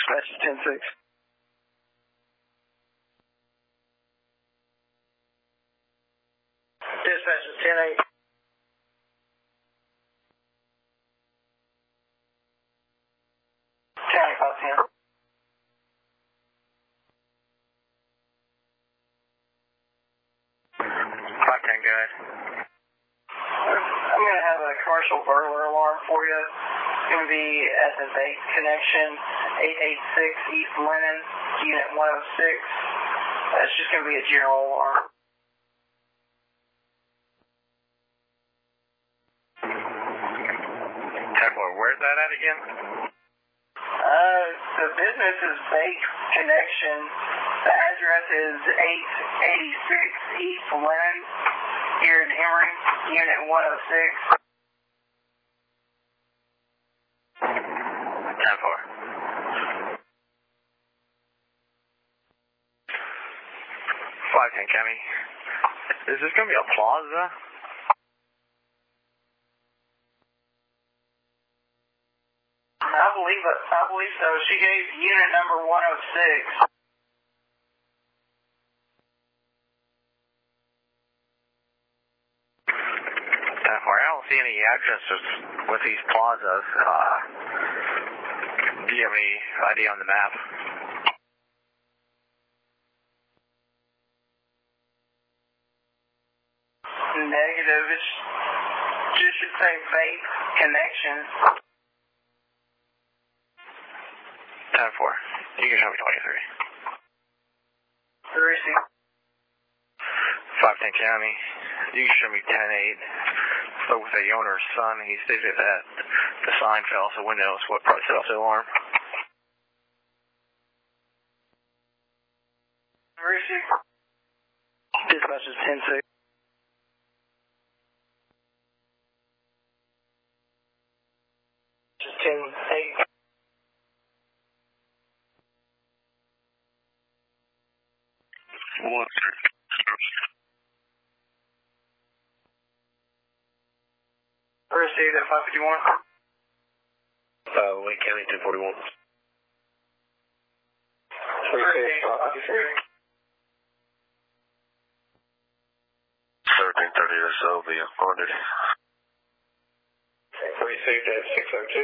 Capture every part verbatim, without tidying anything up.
Dispatch is ten six. Dispatch is ten eight. County five ten. five ten, go ahead. I'm going to have a commercial burglar alarm for you. It's going to be at the base connection, eight eight six East Lennon, Unit one oh six. It's just going to be a general alarm. ten four, where's that at again? Uh, the business is Base Connection. The address is eight eighty-six East Lennon, here in Emory, Unit one oh six. ten four. five ten, County. Is this going to be a plaza? I believe it. I believe so. She gave unit number one oh six. ten four, I don't see any addresses with these plazas. Uh, do you have any idea on the map? Negative. It's just should say Base Connection. ten four. You can show me twenty-three. Three six. five ten County. You can show me ten eight. Spoke with the owner's son. He stated that the sign fell off the window. Is what probably set off the alarm. Three six. Dispatch is ten six. Just ten eight. One six. Received at five fifty-one. Uh, Wayne County, two forty-one. thirteen thirty or so, be honored. Received at six oh two.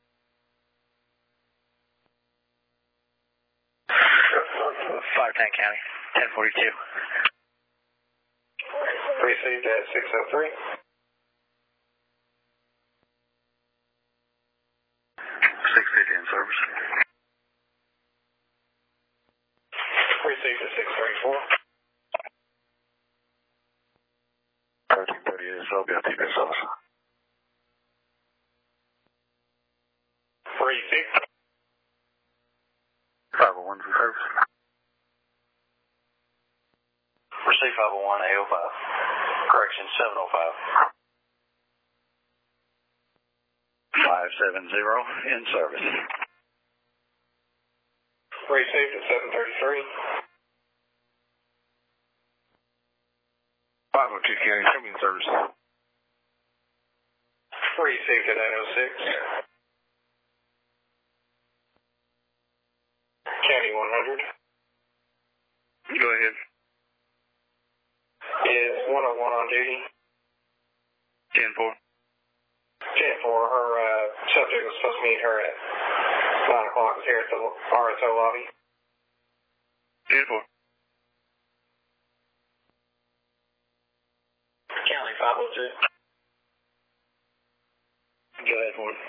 five ten County, ten forty-two. Received at six oh three. six fifty in service. Received at six thirty-four. thirteen thirty is so, be on T V S also. Three six. five oh one for service. Receive five oh one A oh five. Correction seven oh five. five seven zero in service. Received at seven thirty-three. five oh two County, show me in service. Received at eight oh six. County one hundred. Go ahead. Is one oh one on duty. ten four. ten four, her uh, subject was supposed to meet her at nine o'clock here at the R S O lobby. ten four. County five oh two. Go ahead, Ford.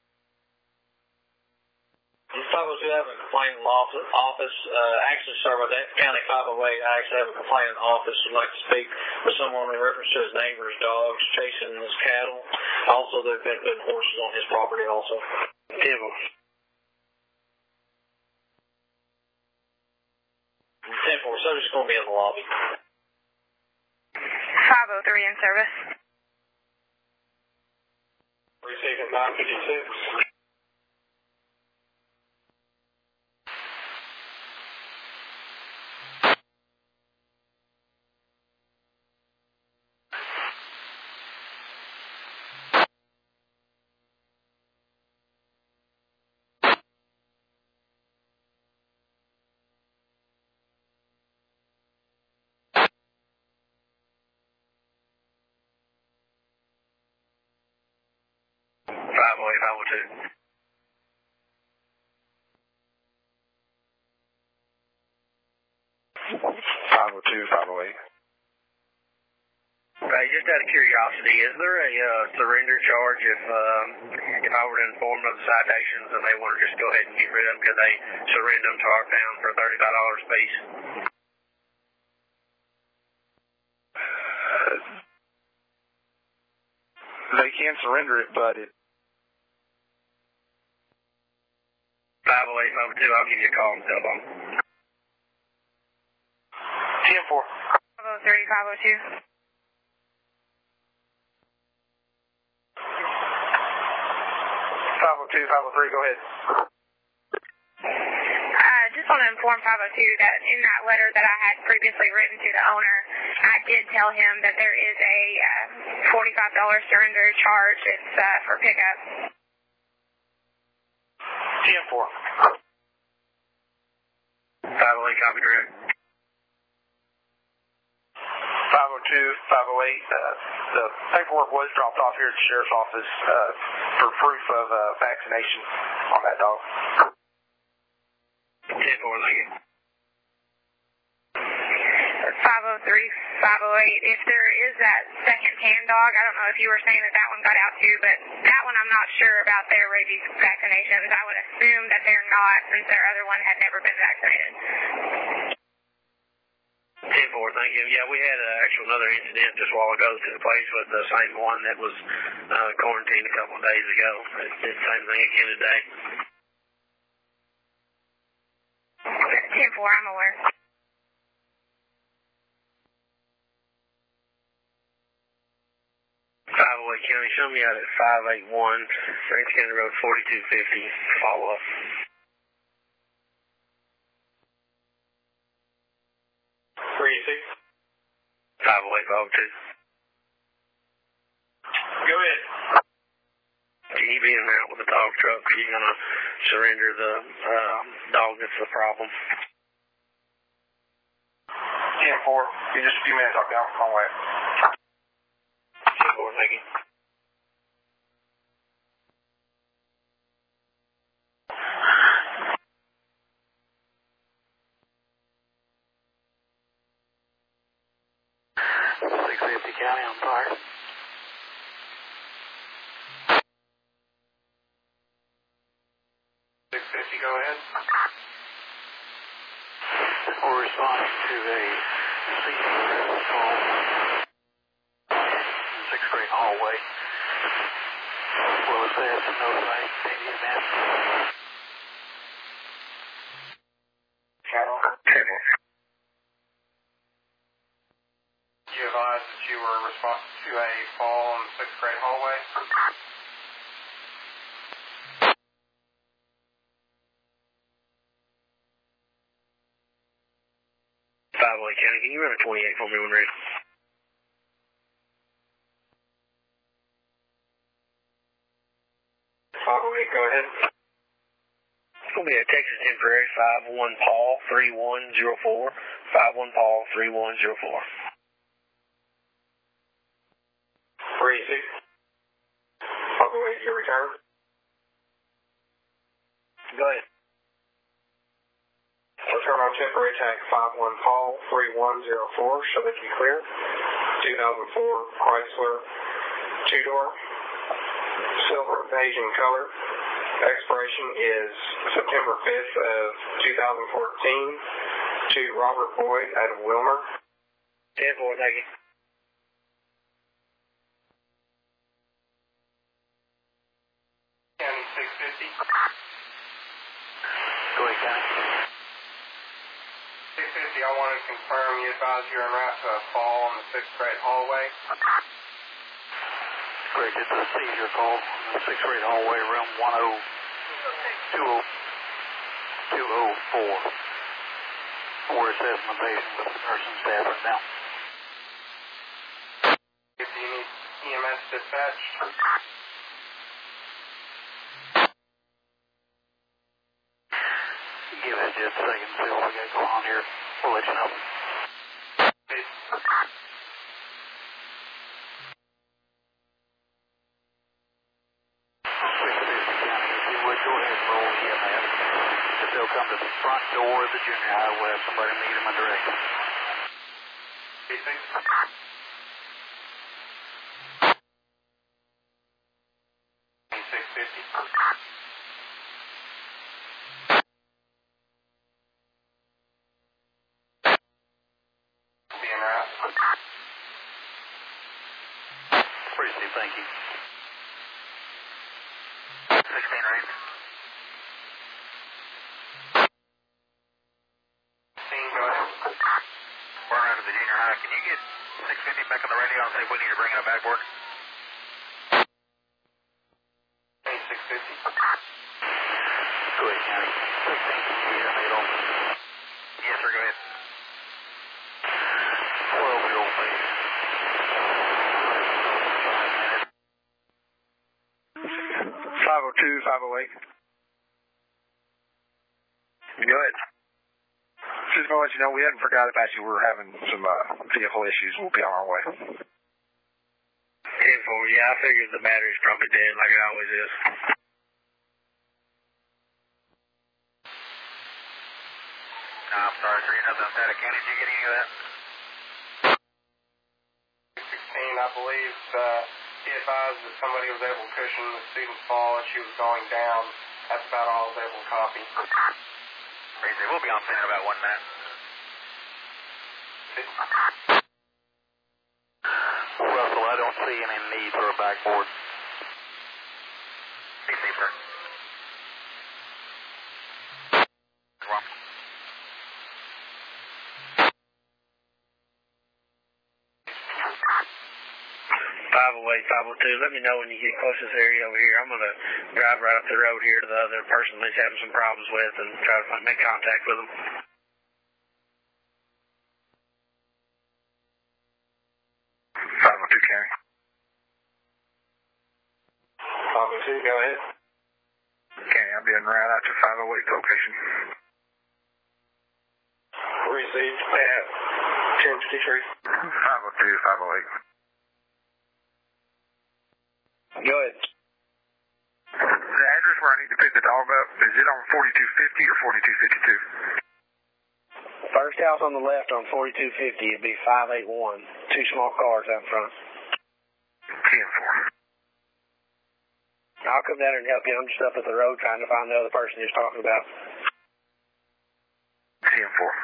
five oh two, I have a complaint in the office. office. Uh, actually, sorry about that. County five oh eight, I actually have a complaint in the office. I'd like to speak with someone in reference to his neighbor's dogs chasing his cattle. Also, there have been good horses on his property also. ten four. ten four, subject's going to be in the lobby. five oh three in service. Received at nine fifty-six. five oh eight, five oh two. five oh two, five oh eight. Right, just out of curiosity, is there a uh, surrender charge if um, if I were to inform of the citations and they want to just go ahead and get rid of them because they surrender them to our town for thirty-five dollars a piece? Uh, they can surrender it, but it... five oh eight, five oh two, I'll give you a call and tell them. ten four. five oh three, five oh two. five oh two, five oh three, go ahead. I just want to inform five oh two that in that letter that I had previously written to the owner, I did tell him that there is a uh, forty-five dollars surrender charge. It's uh, for pickup. ten four. five oh eight, copy direct. five oh two, five oh eight, uh, the paperwork was dropped off here at the sheriff's office uh, for proof of uh, vaccination on that dog. ten four, thank you. five oh three, five oh eight. If there is that second tan dog, I don't know if you were saying that that one got out too, but that one I'm not sure about their rabies vaccinations. I would assume that they're not since their other one had never been vaccinated. ten four, thank you. Yeah, we had uh, actually another incident just a while ago to the place with the same one that was uh, quarantined a couple of days ago. It did the same thing again today. ten four, I'm aware. five oh eight County, show me out at five eighty-one Ranch County Road forty-two fifty. Follow up. three six. five oh eight, five oh two. Go ahead. Can you be in there with the dog truck? Are you going to surrender the uh, dog that's the problem? ten four. In just a few minutes, I'll be on my way. ten four, thank you. six fifty County on fire. six fifty, go ahead. We're responding to a seizure call. Sixth grade hallway. Well, it says no site, maybe event. Cattle. Table. You advised that you were responsive to a fall in the sixth grade hallway. five oh eight County, can you run a twenty-eight for me when ready? five oh eight, go ahead. It's going to be a Texas Temporary five one Paul three one zero four. five one Paul three one zero four. three six. five oh eight, your return. Go ahead. Return on temporary tag five one Paul three one zero four. Show that to be clear. two thousand four Chrysler two-door. Silver Asian color. Expiration is September fifth of two thousand fourteen. To Robert Boyd out of Wilmer. ten four, thank you. County six fifty. Go ahead, County. six fifty, I want to confirm you advise you're en route to a fall in the sixth grade hallway. Correct, it's a seizure call in the sixth grade hallway, room one oh two oh four. We're assessing the patient with the nurse and staff right now. Do you need E M S dispatch? Give us just a second to see what we got going on here. We'll let you know. they'll come to the front door of the junior high. We'll have somebody meet them and direct them. six fifty. Being right. Appreciate it, thank you. sixteen range. Go ahead. We're out of the junior high. Can you get six fifty back on the radio and see if we need to bring in a backboard? six fifty. Go ahead, County. sixteen. Yeah, made on. Yes, sir, go ahead. twelve year old baby. five oh two, five oh eight. Go ahead. Just going to let you know, we hadn't forgot about you. We're having some uh, vehicle issues. We'll be on our way. ten four, yeah, I figured the battery's probably dead like it always is. No, I'm sorry, sir. You're nothing outside of county. Did you get any of that? sixteen, I believe uh, he advised that somebody was able to cushion the student's fall as she was going down. That's about all I was able to copy. Crazy. We'll be on scene in about one minute. Russell, I don't see any need for a backboard. C C, sir. Wrong. five oh eight, five oh two, let me know when you get close to this area over here. I'm going to drive right up the road here to the other person that he's having some problems with and try to find, make contact with him. five oh two, Carrie. five oh two, go ahead. Okay, I'll be en route out to five oh eight location. Received at ten fifty-three. five oh two, five oh eight. Go ahead. The address where I need to pick the dog up, is it on forty-two fifty or forty-two fifty-two? First house on the left on forty-two fifty, it'd be five eight one. Two small cars out front. ten four. I'll come down and help you. I'm just up at the road trying to find the other person you're talking about. ten four.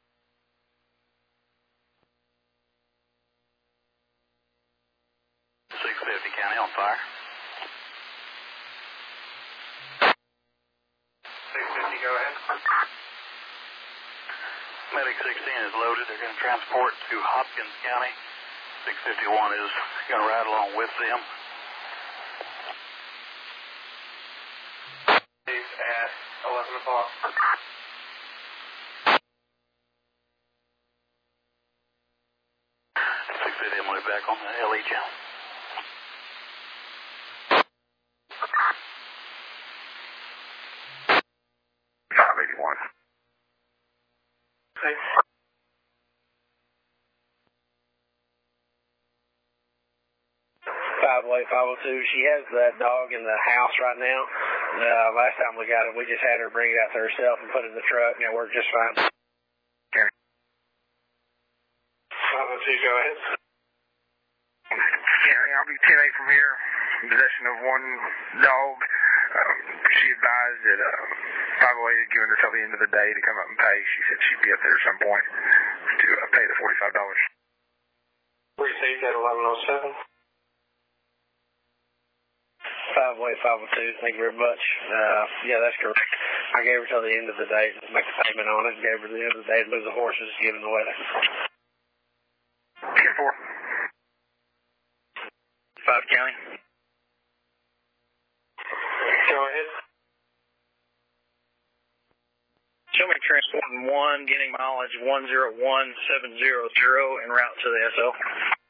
six fifty, County on fire. six fifty, go ahead. Medic sixteen is loaded. They're going to transport to Hopkins County. six fifty-one is going to ride along with them. At eleven o'clock. six fifty, I'm going to be back on the L E channel. five eighty-one. Okay. five oh eight, five oh two. She has that dog in the house right now. Uh, last time we got it, we just had her bring it out to herself and put it in the truck, and it worked just fine. five oh two, go ahead. Gary, I'll be ten eight from here, in possession of one dog. Um, she advised that uh, five oh eight had given her till the end of the day to come up and pay. She said she'd be up there at some point to uh, pay the forty-five dollars. Received at eleven oh seven. five oh eight, five oh two, thank you very much. Uh, yeah, that's correct. I gave her till the end of the day to make the payment on it, and gave her the end of the day to move the horses, given the weather. ten four. five County. Go ahead. Show me transporting one, getting mileage one zero one seven zero zero, en route to the S L.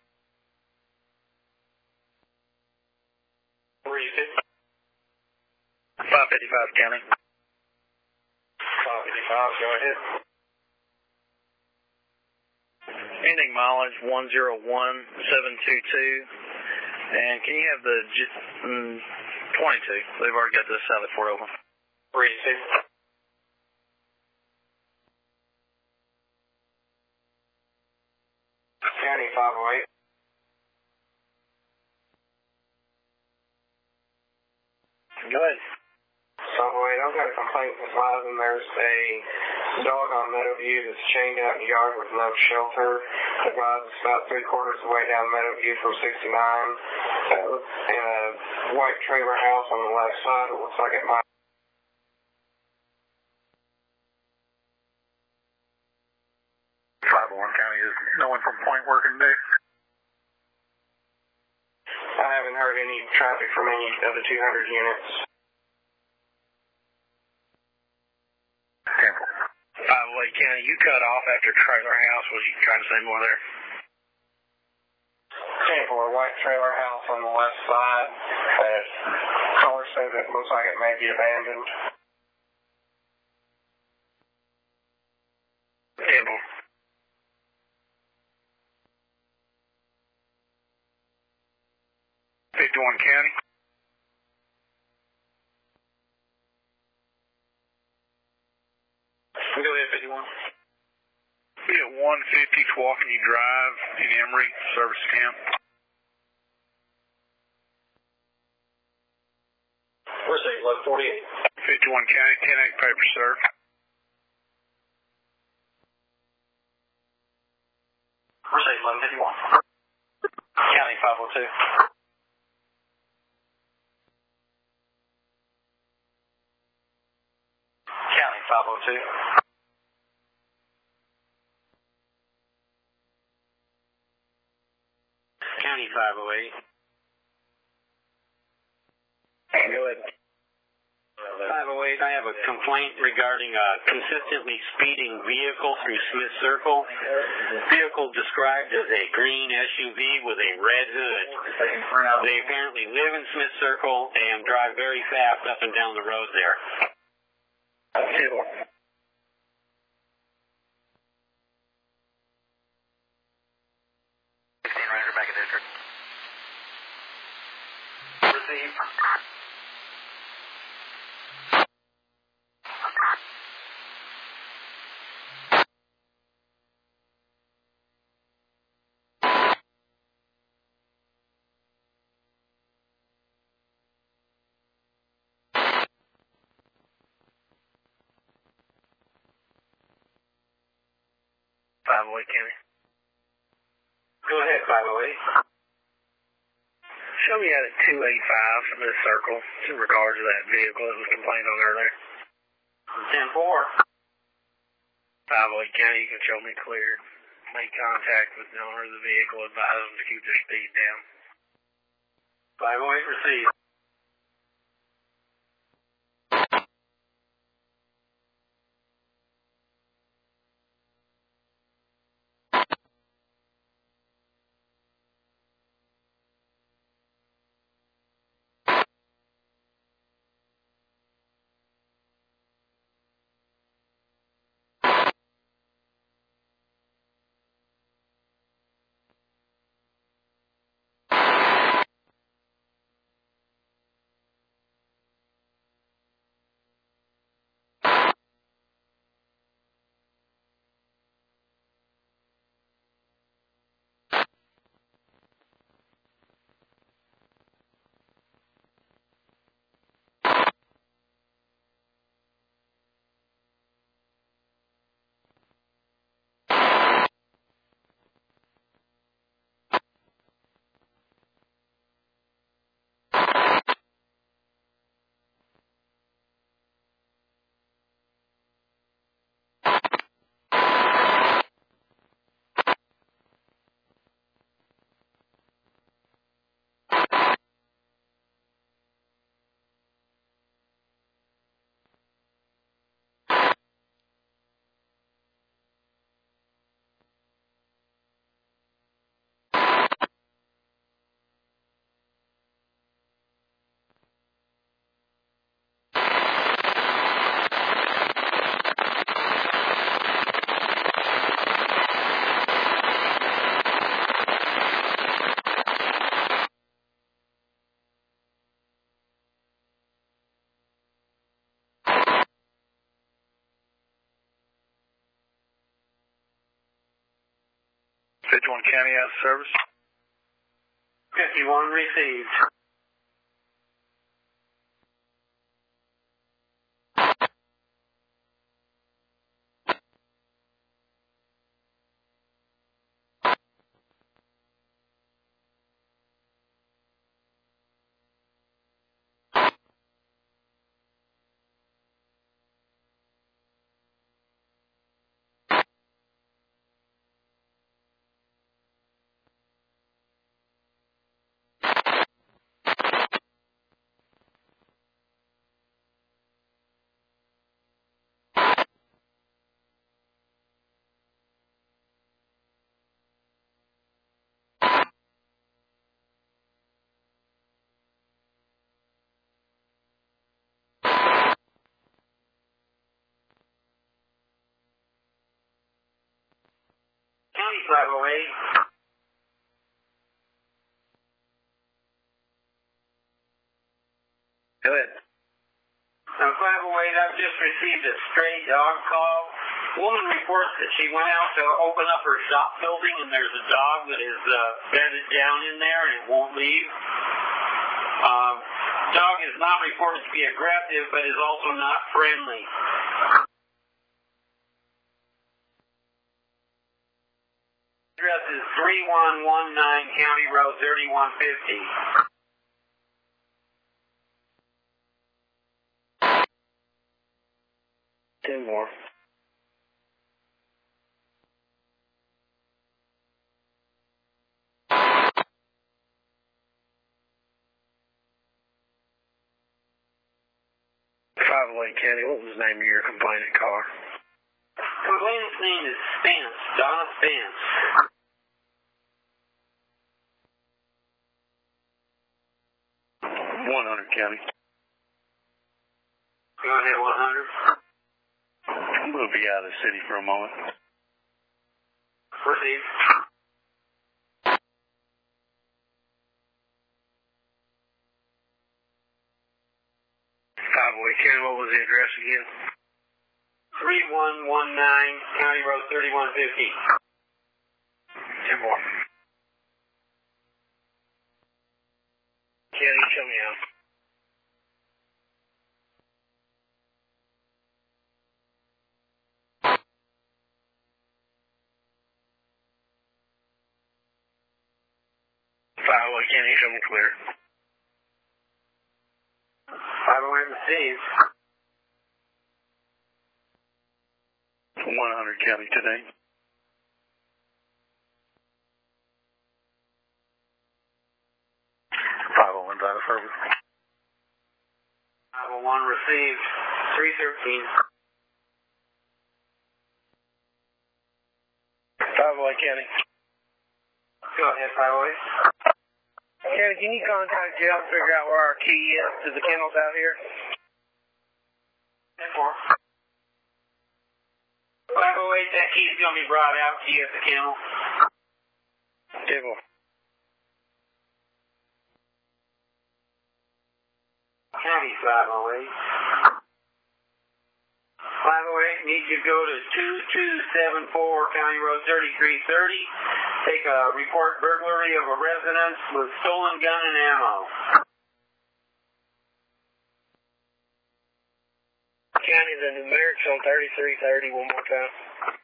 five fifty-five County. five fifty-five, go ahead. Ending mileage one zero one seven two two. And can you have the mm, twenty-two? They've already got the Sally Port open. Received. five oh eight. Go ahead. five oh eight, I've got a complaint with Lizen. There's a dog on Meadowview that's chained out in the yard with no shelter. The guy's about three quarters of the way down Meadowview from sixty-nine. Uh, in a white trailer house on the left side. It looks like it might. five oh one County, is no one from Point working today? I haven't heard any traffic from any of the two hundred units. Temple. five oh eight County, you cut off after trailer house. Was you trying to say more there? Temple, a white trailer house on the left side. That caller says it looks like it may be abandoned. Temple. fifty-one County. Go ahead, fifty-one. We at one fifty Tawakoni Drive in Emory, service camp. Receive load forty-eight. fifty-one County, ten eight paper, sir. Receive load fifty-one. County five oh two. County five oh two. County five oh eight. Go ahead. five oh eight, I have a complaint regarding a consistently speeding vehicle through Smith Circle. Vehicle described as a green S U V with a red hood. They apparently live in Smith Circle and drive very fast up and down the road there. sixteen Ranger back in district. Receive. five oh eight County. Go ahead, five oh eight. Show me out at two eighty-five from this circle in regards to that vehicle that was complained on earlier. ten four. five oh eight County, you can show me clear. Make contact with the owner of the vehicle, advise them to keep their speed down. five oh eight received. fifty-one County out of service. fifty-one received. County five oh eight. Go ahead. Now, five oh eight, I've just received a stray dog call. Woman reports that she went out to open up her shop building and there's a dog that is uh, bedded down in there and it won't leave. Um, dog is not reported to be aggressive, but is also not friendly. Address is three one one nine County Road thirty-one fifty. Ten more. five oh eight County, what was the name of your complaining car? Complainant's name is Spence, Donna Spence. one hundred County. Go ahead, one hundred. We'll be out of the city for a moment. Proceed. five oh eight County, what was the address again? three one one nine County Road thirty-one fifty. Ten more. County, show me out. five oh eight County, show me clear. five oh eight received. one hundred County today. five oh one's out of service. five oh one received. three thirteen. five oh eight County. Go ahead, five oh eight. County, can you contact Jeff and figure out where our key is to the kennels out here? ten four. five oh eight, that key's going to be brought out to you at the kennel. ten four. County five oh eight. five oh eight needs you to go to two two seven four County Road thirty-three thirty. Take a report burglary of a residence with stolen gun and ammo. County, the numerics on thirty-three thirty, one more time.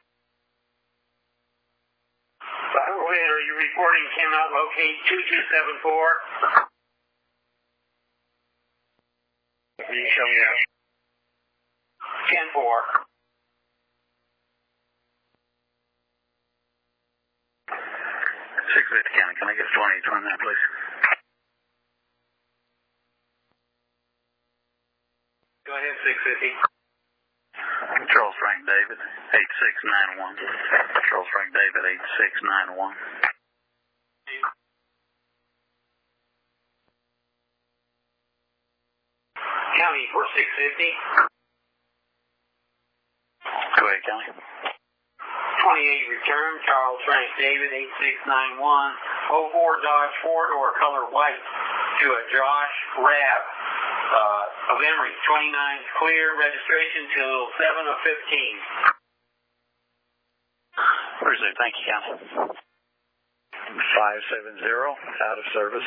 five oh eight, are you reporting cannot locate two two seven four? Can you show me out? ten four. six fifty County, can I get twenty-eight twenty-nine, please? Go ahead, six fifty. Charles Frank David, eight six nine one. Charles Frank David, eight six nine one. County for six fifty. Go ahead, County. twenty-eight return, Charles Frank David, eight six nine one, oh four Dodge four-door color white to a Josh Rabb uh, of Emory, twenty-nine clear, registration till seven of fifteen. Appreciate it. Thank you, County. five seven zero, out of service.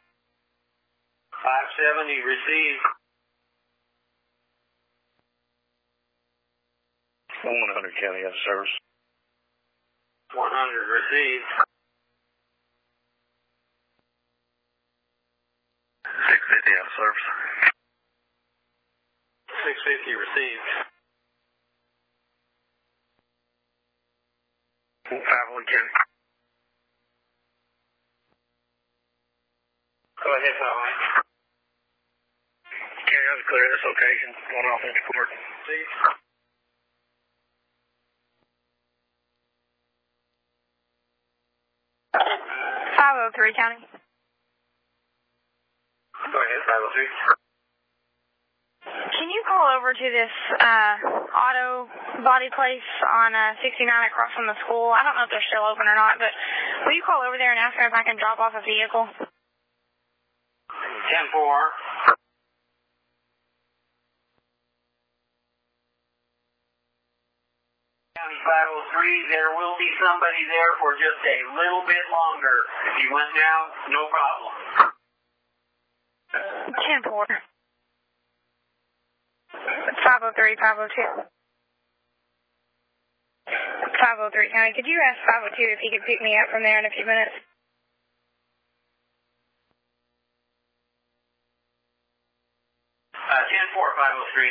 five seventy received. one hundred County, out of service. one hundred received. six fifty, out of service. six fifty received. five one County. Go ahead, Highway. County, I was clear at this location. One offense report. See? five oh three, County. Go ahead, five oh three. Can you call over to this uh, auto body place on uh, sixty-nine across from the school? I don't know if they're still open or not, but will you call over there and ask them if I can drop off a vehicle? ten four. County five oh three, there will be somebody there for just a little bit longer. If you went now, no problem. ten four. five oh three, five oh two. five oh three, County. Could you ask five oh two if he could pick me up from there in a few minutes? Uh, ten four, five oh three.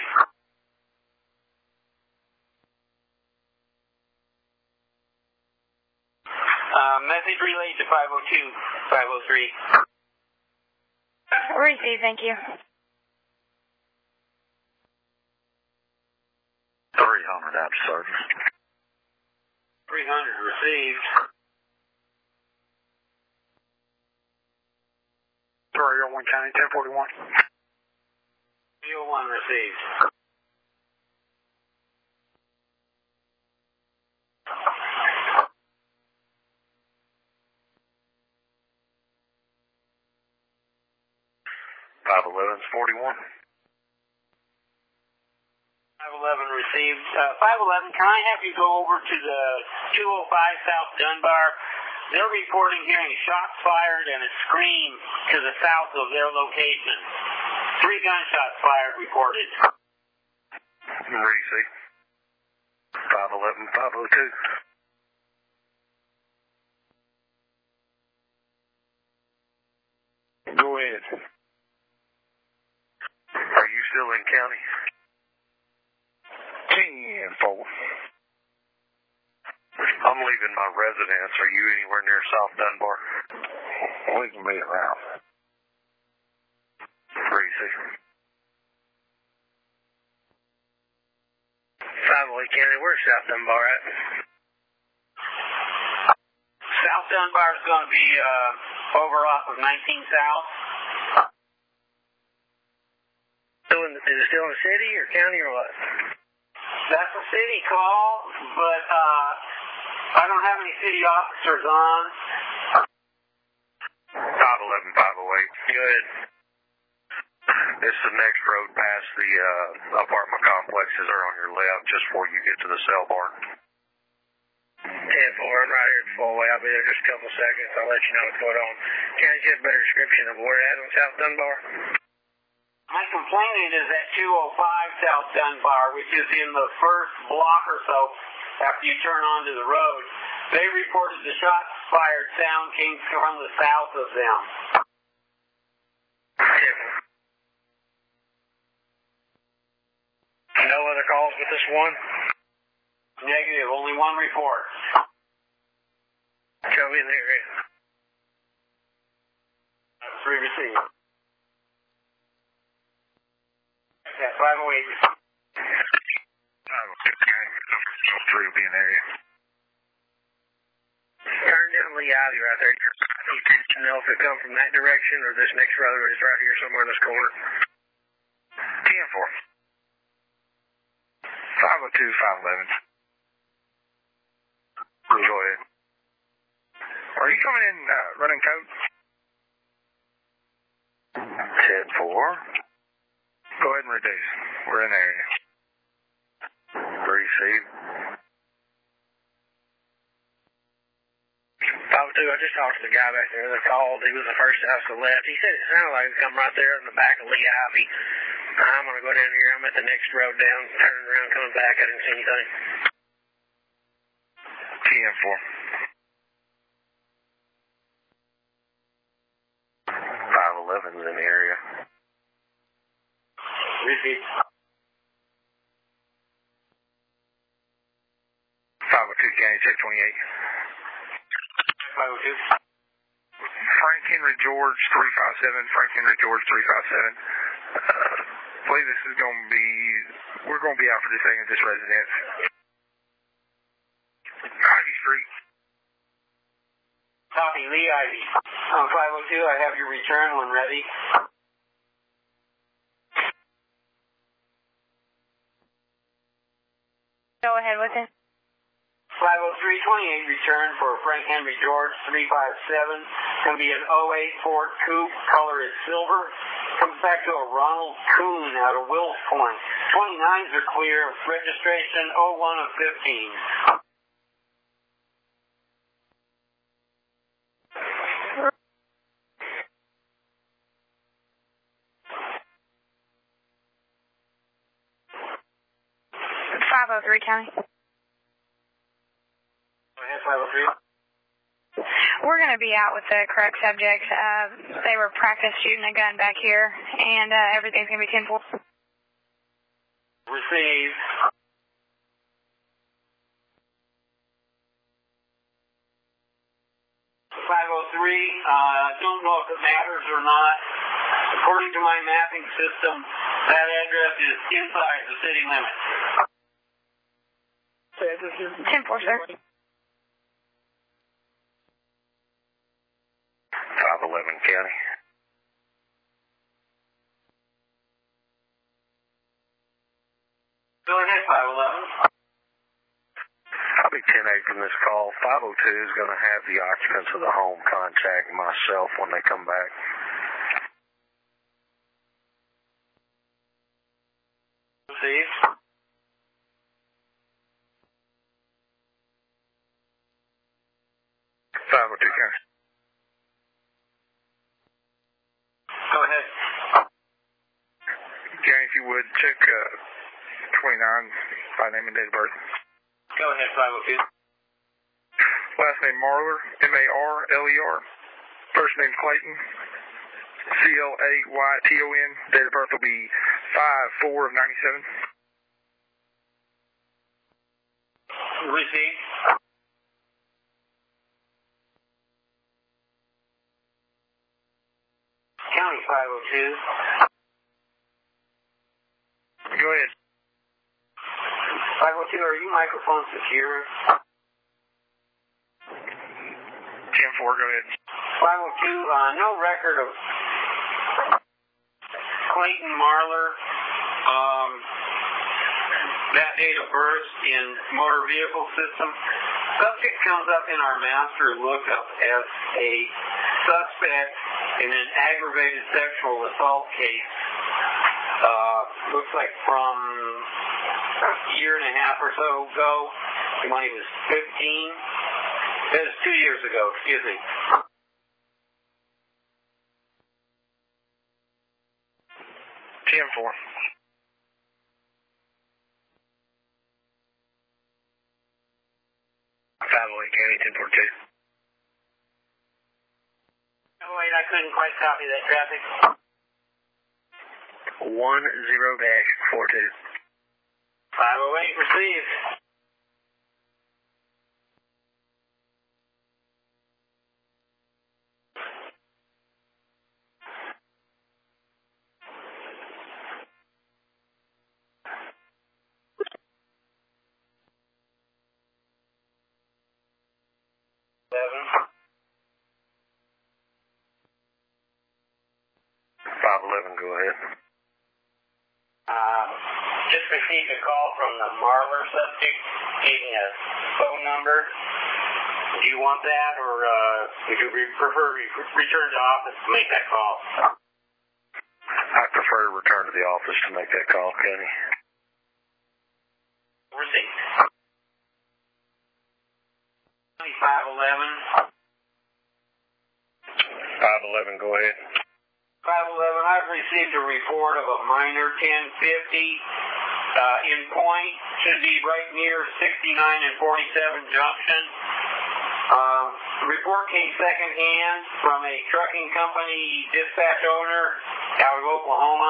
Uh, message relayed to five oh two, five oh three. Receive, thank you. three hundred, out of service. three hundred received. three oh one County, ten forty-one. three oh one received. five eleven's forty-one. five eleven received. Uh, five eleven, can I have you go over to the two oh five South Dunbar? They're reporting hearing shots fired and a scream to the south of their location. Three gunshots fired reported. Receive. five eleven, five oh two. Go ahead. Are you still in county? ten four. I'm leaving my residence. Are you anywhere near South Dunbar? We can be around. Receive. five oh eight County, where's South Dunbar at? South Dunbar is going to be uh, over off of nineteen South. Still in, is it still in the city or county or what? That's a city call, but uh, I don't have any city officers on. five eleven, five oh eight. Good. This is the next road past the uh, apartment complexes are on your left just before you get to the cell barn. ten four, I'm right here at the full-way. I'll be there just a couple seconds. I'll let you know what's going on. Can I get a better description of where it is on South Dunbar? My complaint is at two oh five South Dunbar, which is in the first block or so after you turn onto the road. They reported the shots fired sound came from the south of them. No other calls with this one? Negative, only one report. Show me in the area. Three received. Yeah, five oh eight. five oh two, three will be in area. Turn down Lee Ivy right there. You can know if it come from that direction or this next road or it's right here somewhere in this corner. ten four. five oh two, five eleven. Go ahead. Are you coming in uh, running code? ten four. Go ahead and reduce. We're in the area. Receive. five oh two. I just talked to the guy back there that called. He was the first house to the left. He said it sounded like it come right there in the back of Lee Ivy. I'm going to go down here. I'm at the next road down, turning around, coming back. I didn't see anything. ten four. five eleven's in the area. Repeat. five oh two County check twenty-eight. five oh two. Frank Henry George three five seven. Frank Henry George three five seven. Uh, I believe this is going to be, we're going to be out for this thing at this residence. Ivy Street. Copy, Lee Ivy. On five oh two, I have your return when ready. Go ahead with it. five oh three twenty-eight return for Frank Henry George three five seven. Going to be an oh eight Ford Coupe. Color is silver. Comes back to a Ronald Kuhn out of Wills Point. twenty-nines are clear. Registration oh one of fifteen. five oh three County. five oh three. We're going to be out with the correct subject. Uh, they were practice shooting a gun back here, and uh, everything's going to be ten four. Receive. five oh three, uh, don't know if it matters or not. According to my mapping system, that address is inside the city limits. ten four, sir. five eleven County. Go ahead, five eleven. I'll be ten eight from this call. five oh two is going to have the occupants of the home contact myself when they come back. Receive. five oh two County. Go ahead. County, if you would, check uh, twenty-nine by name and date of birth. Go ahead, five oh two. Last name Marler, M A R L E R. First name Clayton, C L A Y T O N. Date of birth will be five four of ninety-seven. Receive. County five oh two. Go ahead. five oh two, are you microphone secure? ten four, go ahead. five oh two, uh, no record of Clayton Marler, um, that date of birth in motor vehicle system. Subject comes up in our master lookup as a suspect in an aggravated sexual assault case. Uh, looks like from a year and a half or so ago, when he was fifteen. That is two years ago, excuse me. ten four. five oh eight County, ten four two. Oh, wait, I couldn't quite copy that traffic. one zero dash four two. five oh eight, received. five eleven, go ahead. Uh, just received a call from the Marler subject, gave me a phone number. Do you want that, or uh, would you re- prefer re- return to office to make that call? I prefer to return to the office to make that call, Kenny. Received. five eleven. five eleven, go ahead. five eleven, I've received a report of a minor ten fifty uh, in point. Should be right near sixty-nine and forty-seven junction. Uh, report came secondhand from a trucking company dispatch owner out of Oklahoma.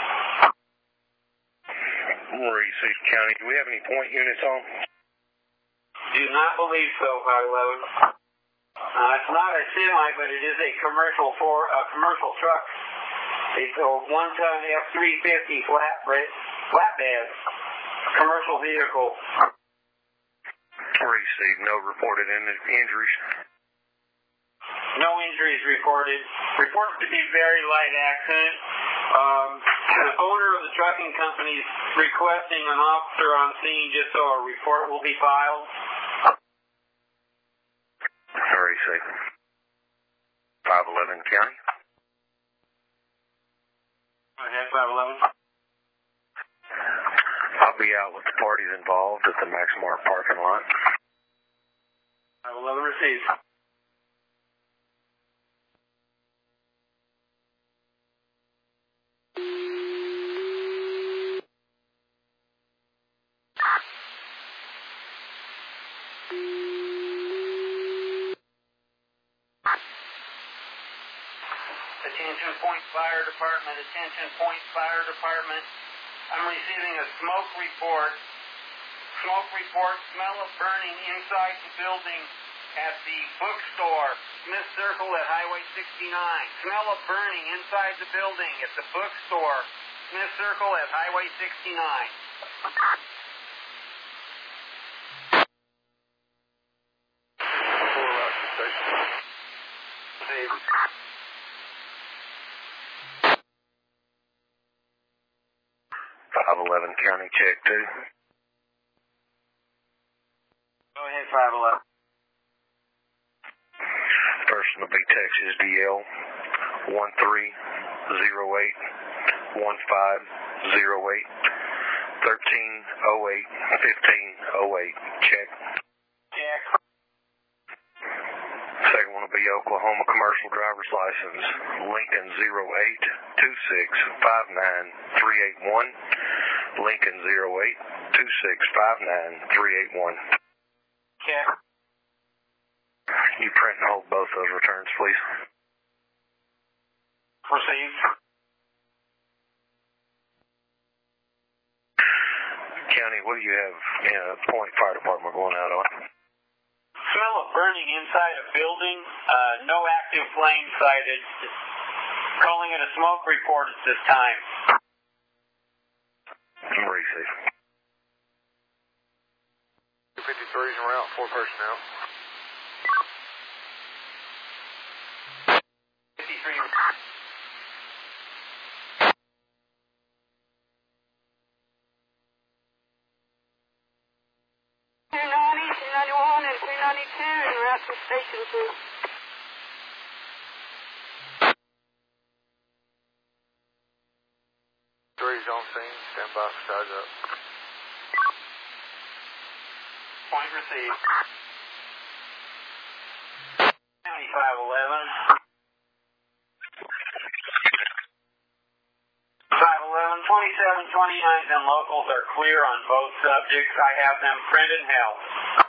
Receive County. Do we have any point units on? Do not believe so, five eleven. Uh, it's not a semi, but it is a commercial for a uh, commercial truck. It's a one-ton F three fifty flatbed, flatbed commercial vehicle. Received. No reported injuries. No injuries reported. Reported to be very light accident. Um, the owner of the trucking company is requesting an officer on scene just so a report will be filed. Very safe. five eleven County. Go ahead, five eleven. I'll be out with the parties involved at the Maxmart parking lot. five eleven received. Attention Point Fire Department, attention Point Fire Department. I'm receiving a smoke report. Smoke report, smell of burning inside the building at the bookstore, Smith Circle at Highway sixty-nine. Smell of burning inside the building at the bookstore, Smith Circle at Highway sixty-nine. five eleven County, check two. Go ahead, five eleven. Person will be Texas D L one three zero eight one five zero eight thirteen oh eight fifteen oh eight. Check. Check. Second one will be Oklahoma commercial driver's license Lincoln zero eight two six five nine three eight one. Lincoln zero eight two six five nine three eight one. Check. You print and hold both those returns, please. Received. County, what do you have in a Point Fire Department going out on? Smell of burning inside a building. Uh, no active flame sighted. Just calling it a smoke report at this time. Receive. two fifty-three is en route, four personnel. fifty-three. two ninety, two ninety-one, and two ninety-two en route to Station two. Three's on scene, stand by for size up. Point received. County five eleven. five eleven, twenty-seven twenty-nine and locals are clear on both subjects. I have them printed and held.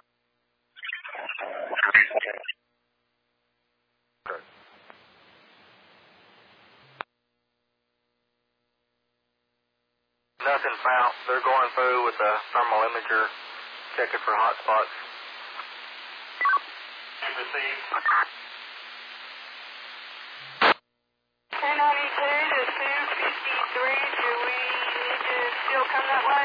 Nothing found. They're going through with a thermal imager, checking for hot spots. Received. two ninety-two to two fifty-three, do we need to still come that way?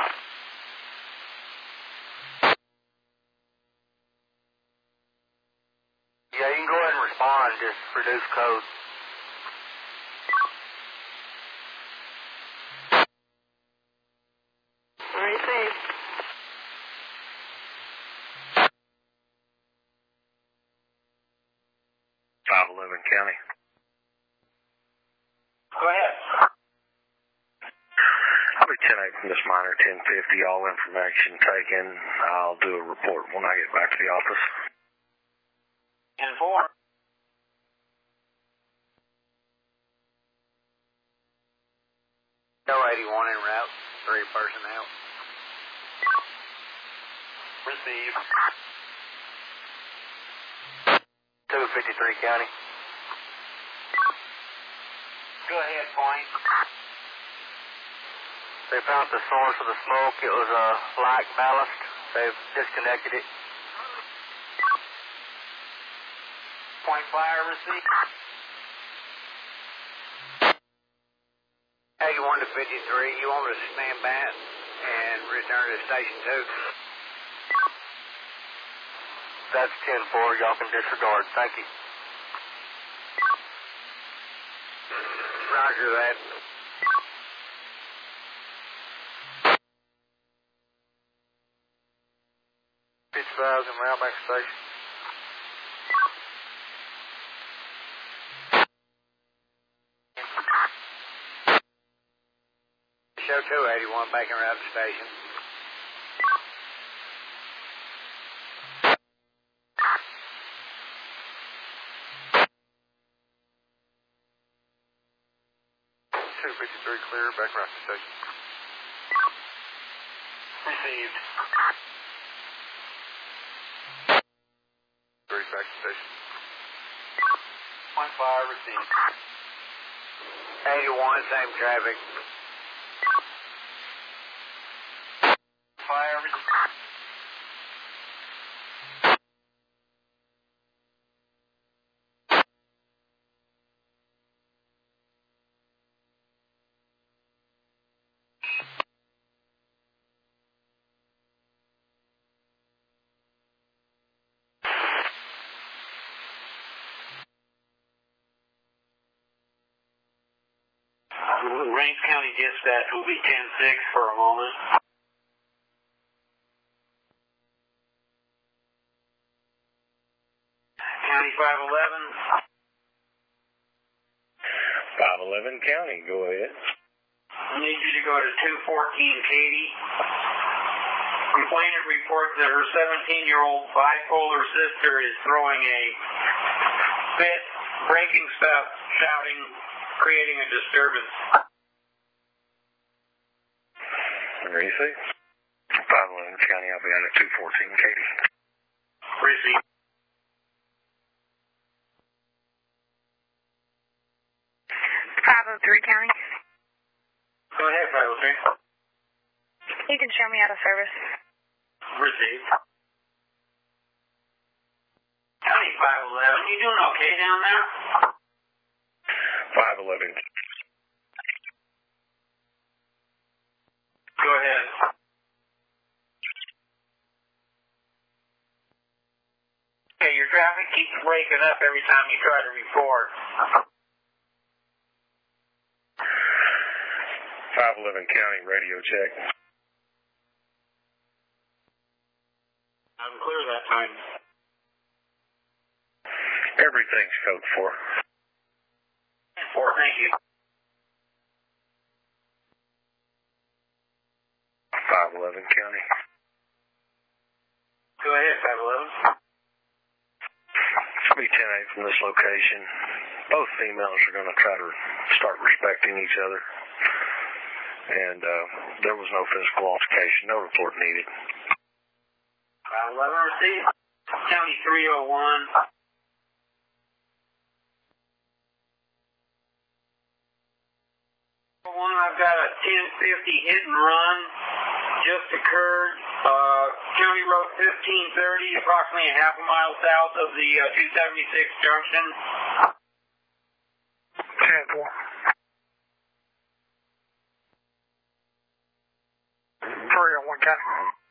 Yeah, you can go ahead and respond, just reduce code. Received. five eleven County. Go ahead. I'll be ten eight from this minor ten fifty. All information taken. I'll do a report when I get back to the office. And four. Show eighty-one en route, three personnel. Receive. two fifty-three County. Go ahead, point. They found the source of the smoke. It was a light ballast. They've disconnected it. Point fire, receive. eighty-one to fifty-three, you want to stand back and return to station two? That's ten four, y'all can disregard. Thank you. Roger that. fifty-five and route back to station. Show two eighty-one back en route to station. two fifty-three clear, back en route to station. Received. Three back to station. Point fire, received. eighty-one, same traffic. Fire, received. Range County Dispatch will be ten six for a moment. County five eleven. five eleven County, go ahead. I need you to go to two fourteen Katy. Complainant reports that her seventeen-year-old bipolar sister is throwing a fit, breaking stuff, shouting, creating a disturbance. Receive. five eleven County, I'll be on at two fourteen Katy. Receive. five oh three County. Go ahead, five oh three. You can show me out of service. Received. County five eleven, you doing okay down there? five eleven. Go ahead. Okay, your traffic keeps breaking up every time you try to report. five eleven County, radio check. I'm clear that time. Everything's code four. Four, thank you. five eleven County. Go ahead, five eleven. I'll be ten eight from this location. Both females are going to try to start respecting each other. And uh, there was no physical altercation, no report needed. five eleven received. County three oh one. One, I've got a ten fifty hit and run just occurred. Uh, County Road fifteen thirty, approximately a half a mile south of the uh, two seventy-six junction. ten four. three oh one County.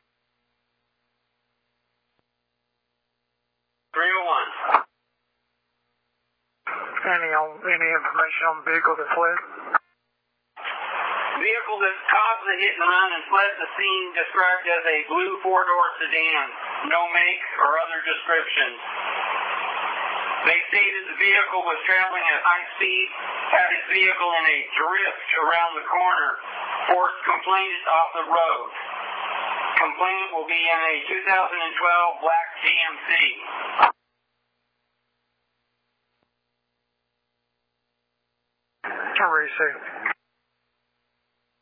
three oh one. Any on any information on the vehicle that fled? Vehicle that caused the hit and run and fled the scene described as a blue four-door sedan. No make or other descriptions. They stated the vehicle was traveling at high speed, had its vehicle in a drift around the corner, forced complainant off the road. Complainant will be in a two thousand twelve black G M C. Receive.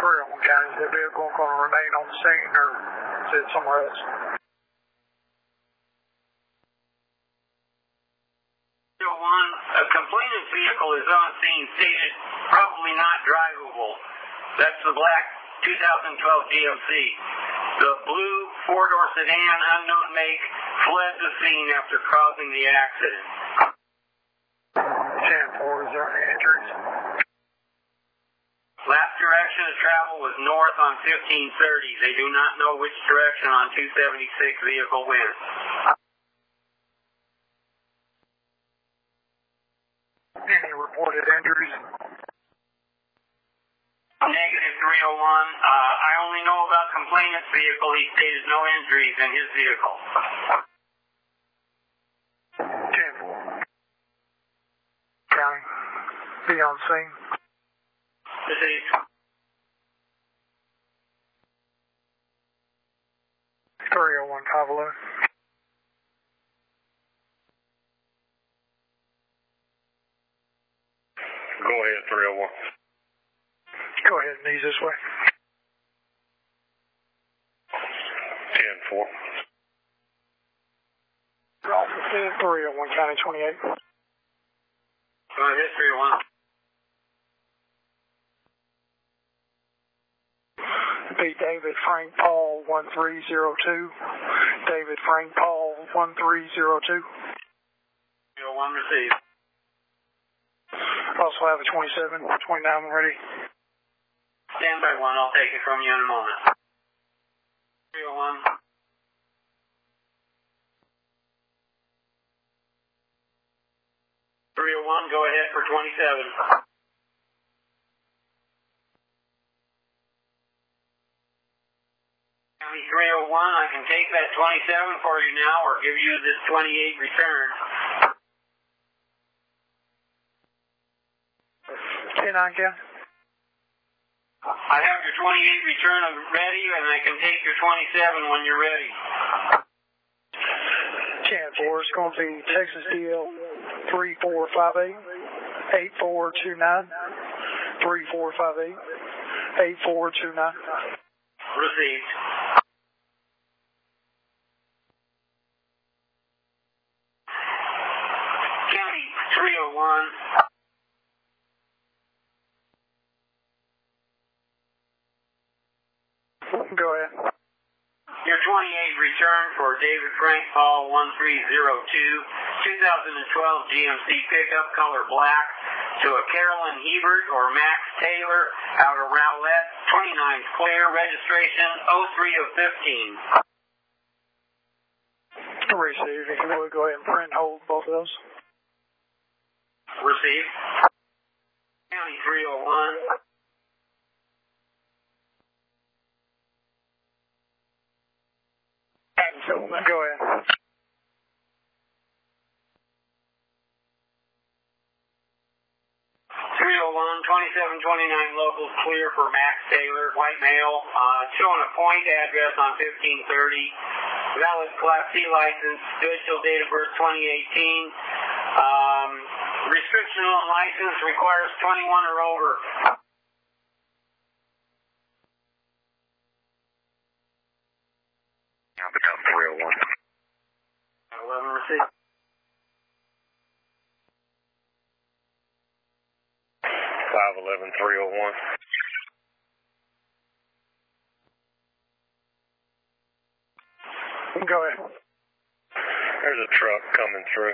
three oh one County, is that vehicle going to remain on the scene or is it somewhere else? One, a complainant's vehicle is on scene stated probably not drivable. That's the black two thousand twelve G M C. The blue four-door sedan, unknown make, fled the scene after causing the accident. ten four, is there any injuries? Last direction of travel was north on fifteen thirty. They do not know which direction on two seventy-six vehicle went. Any reported injuries? Negative three oh one. Uh, I only know about complainant's vehicle. He stated no injuries in his vehicle. ten four. County, be on scene. Received. three oh one Cavalo. Go ahead, three oh one. Go ahead and ease this way. ten four. three oh one County twenty-eight. Go ahead, three oh one. Be David Frank Paul one three zero two. David Frank Paul one three zero two. three oh one received. Also have a twenty-seven, twenty-nine ready. Stand by one, I'll take it from you in a moment. three oh one. three oh one, go ahead for twenty-seven. County three oh one, I can take that twenty-seven for you now or give you this twenty-eight return. ten nine County. I have your twenty-eight return ready, and I can take your twenty-seven when you're ready. ten four, it's going to be Texas D L three four five eight, eight four two nine, three four five eight, eight four two nine. Received. County three oh one. Go ahead. Your twenty-eight return for David Frank Paul one three zero two, twenty twelve G M C pickup, color black, to a Carolyn Hebert or Max Taylor out of Rowlett, twenty-nine Claire, registration oh three of fifteen. Received. If you would go ahead and print and hold both of those. Received. County three oh one. Go ahead. three oh one, twenty-seven twenty-nine local clear for Max Taylor, white male, uh, showing a point address on fifteen thirty, valid Class C license, good till date of birth twenty eighteen. Um, restriction on license requires twenty-one or over. I'll become three oh one. eleven received. five eleven three oh one. Go ahead. There's a truck coming through.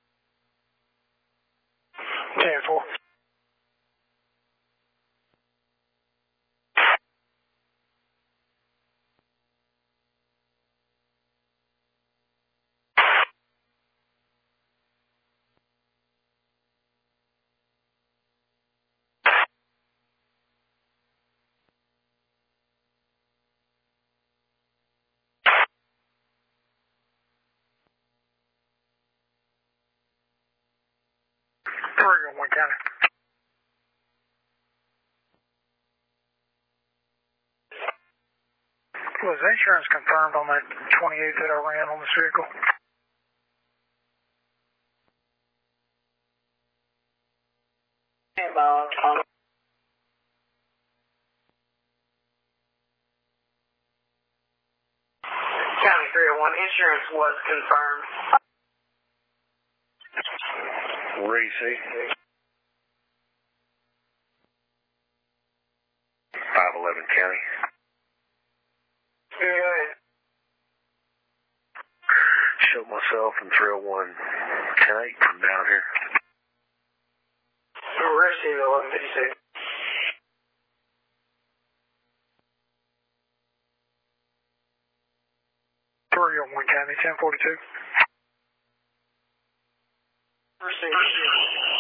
ten four. three oh one County. Was insurance confirmed on that twenty-eight that I ran on this vehicle? About three oh one. Insurance was confirmed. Reese. five eleven County. Go ahead. Show myself in three oh one ten eight from down here. We're receiving eleven fifty-six. three oh one County, ten forty-two. Receiving.